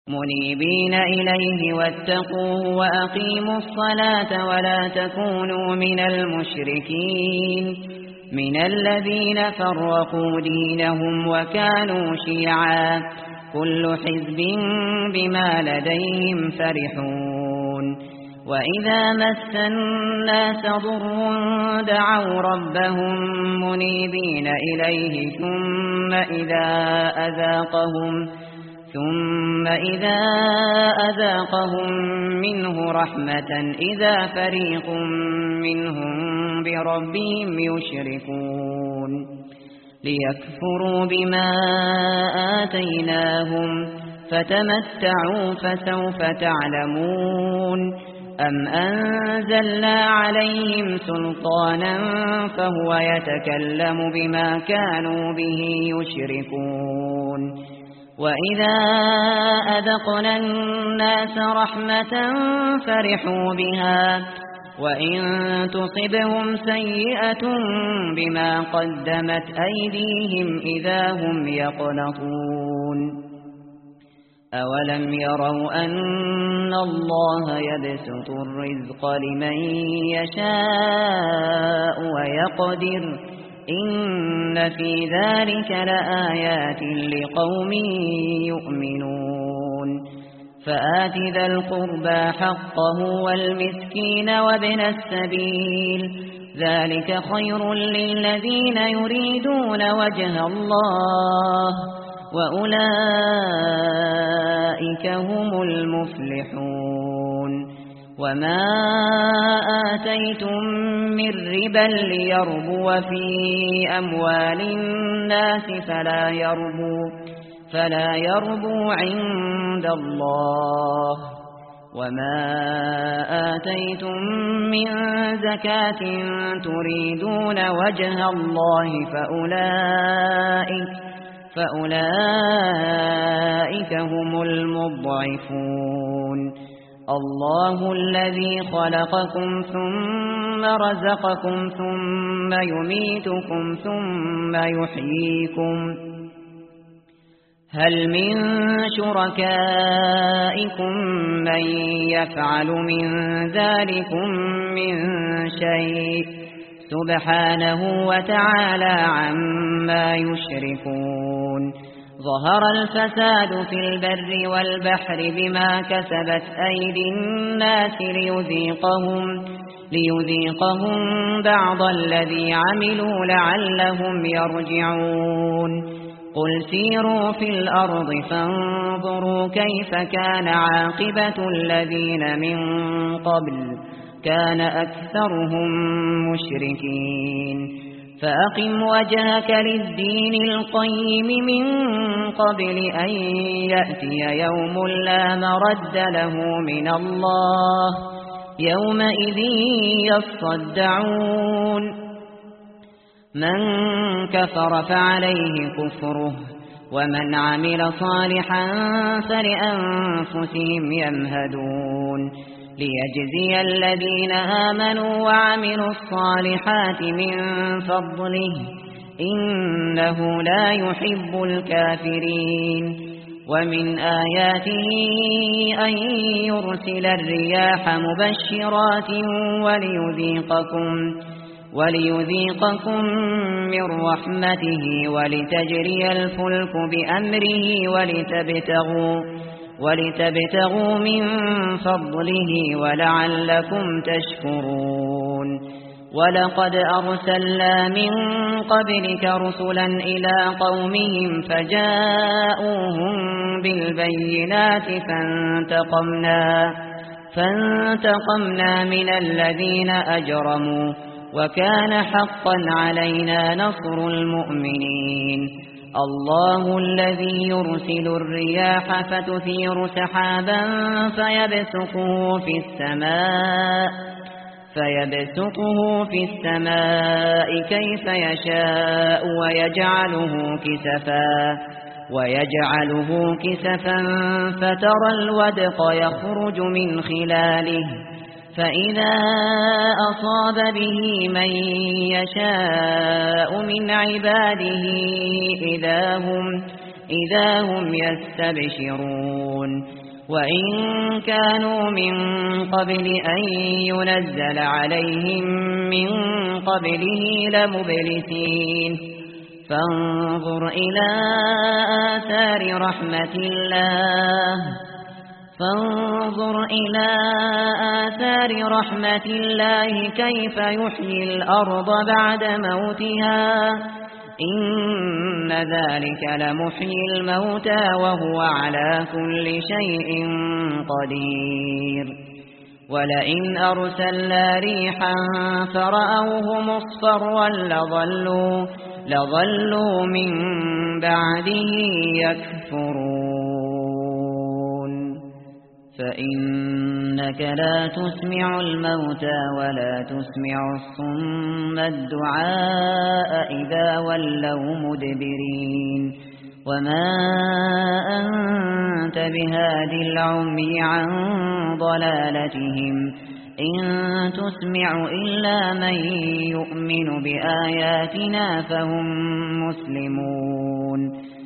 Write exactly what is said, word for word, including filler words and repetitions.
منيبين إليه واتقوه وأقيموا الصلاة ولا تكونوا من المشركين من الذين فرقوا دينهم وكانوا شيعا كل حزب بما لديهم فرحون وإذا مس الناس ضر دعوا ربهم منيبين إليه ثم إذا أذاقهم ثم إذا أذاقهم منه رحمة إذا فريق منهم بربهم يشركون ليكفروا بما آتيناهم فتمتعوا فسوف تعلمون أم أنزلنا عليهم سلطانا فهو يتكلم بما كانوا به يشركون وإذا أذقنا الناس رحمة فرحوا بها وإن تصبهم سيئة بما قدمت أيديهم إذا هم يقنطون أولم يروا أن الله يبسط الرزق لمن يشاء ويقدر إن في ذلك لآيات لقوم يؤمنون فآت ذا القربى حقه والمسكين وابن السبيل ذلك خير للذين يريدون وجه الله وأولئك هم المفلحون وما آتيتم من ربا ليربو في أموال الناس فلا يربو فلا يربو عند الله وما آتيتم من زكاة تريدون وجه الله فأولئك فأولئك هم المضعفون الله الذي خلقكم ثم رزقكم ثم يميتكم ثم يحييكم هل من شركائكم من يفعل من ذلكم من شيء سبحانه وتعالى عما يشركون ظهر الفساد في البر والبحر بما كسبت أيدي الناس ليذيقهم, ليذيقهم بعض الذي عملوا لعلهم يرجعون قل سيروا في الأرض فانظروا كيف كان عاقبة الذين من قبل كان أكثرهم مشركين فأقم وجهك للدين القيم من قبل أن يأتي يوم لا مرد له من الله يومئذ يصدعون من كفر فعليه كفره ومن عمل صالحا فلأنفسهم يمهدون ليجزي الذين آمنوا وعملوا الصالحات من فضله إنه لا يحب الكافرين ومن آياته أن يرسل الرياح مبشرات وليذيقكم وليذيقكم من رحمته ولتجري الفلك بأمره ولتبتغوا ولتبتغوا من فضله ولعلكم تشكرون ولقد أرسلنا من قبلك رسلا إلى قومهم فجاءوهم بالبينات فانتقمنا فانتقمنا من الذين أجرموا وكان حقا علينا نصر المؤمنين الله الذي يرسل الرياح فتثير سحابا فيبسطه في السماء فيبسطه في السماء كيف يشاء ويجعله كسفا ويجعله كسفا فترى الودق يخرج من خلاله فإذا أصاب به من يشاء من عباده إذا هم, إذا هم يستبشرون وإن كانوا من قبل أن ينزل عليهم من قبله لمبلسين فانظر إلى آثار رحمة الله فانظر إلى آثار رحمة الله كيف يحيي الأرض بعد موتها إن ذلك لمحيي الموتى وهو على كل شيء قدير ولئن أرسلنا ريحا فرأوه مصفرا لظلوا, لظلوا من بعده يكفرون فإنك لا تسمع الموتى ولا تسمع الصم الدعاء إذا ولوا مدبرين وما أنت بهاد العمي عن ضلالتهم إن تسمع إلا من يؤمن بآياتنا فهم مسلمون